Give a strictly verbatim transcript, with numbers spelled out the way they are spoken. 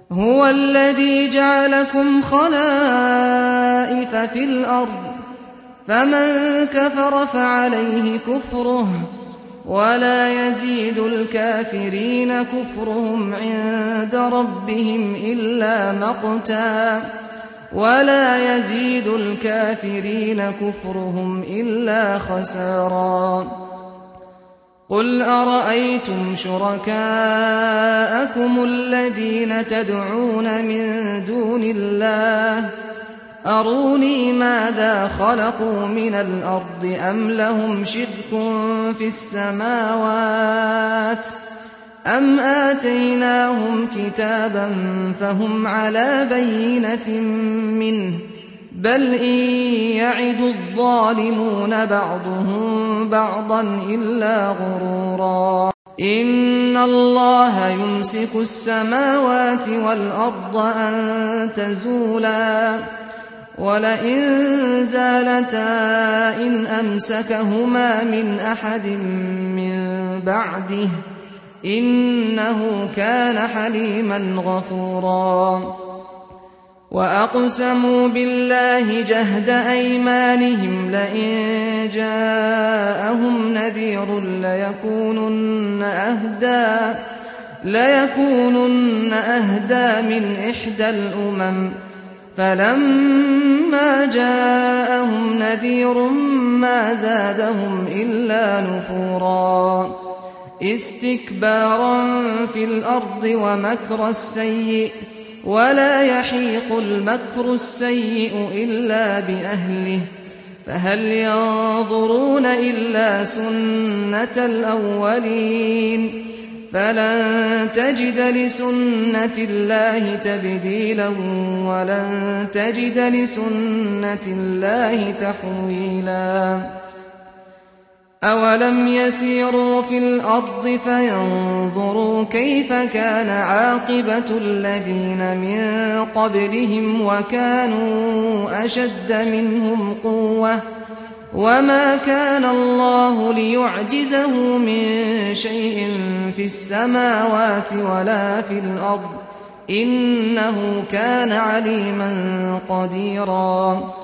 هو الذي جعلكم خلائف في الأرض فمن كفر فعليه كفره ولا يزيد الكافرين كفرهم عند ربهم إلا مقتا ولا يزيد الكافرين كفرهم إلا خسارا قل أرأيتم شركاءكم الذين تدعون من دون الله أروني ماذا خلقوا من الأرض أم لهم شرك في السماوات أم آتيناهم كتابا فهم على بينة منه بل إن يعد الظالمون بعضهم بعضا إلا غرورا إن الله يمسك السماوات والأرض أن تزولا ولئن زالتا إن أمسكهما من أحد من بعده إنه كان حليما غفورا وأقسموا بالله جهد أيمانهم لئن جاءهم نذير ليكونن أهدى ليكونن أهدى من إحدى الأمم فلما جاءهم نذير ما زادهم إلا نفورا استكبارا في الأرض ومكر السيء ولا يحيق المكر السيء إلا بأهله فهل ينظرون إلا سنة الأولين فلن تجد لسنة الله تبديلا ولن تجد لسنة الله تحويلا أولم يسيروا في الأرض فينظروا كيف كان عاقبة الذين من قبلهم وكانوا أشد منهم قوة وما كان الله ليعجزه من شيء في السماوات ولا في الأرض إنه كان عليما قديرا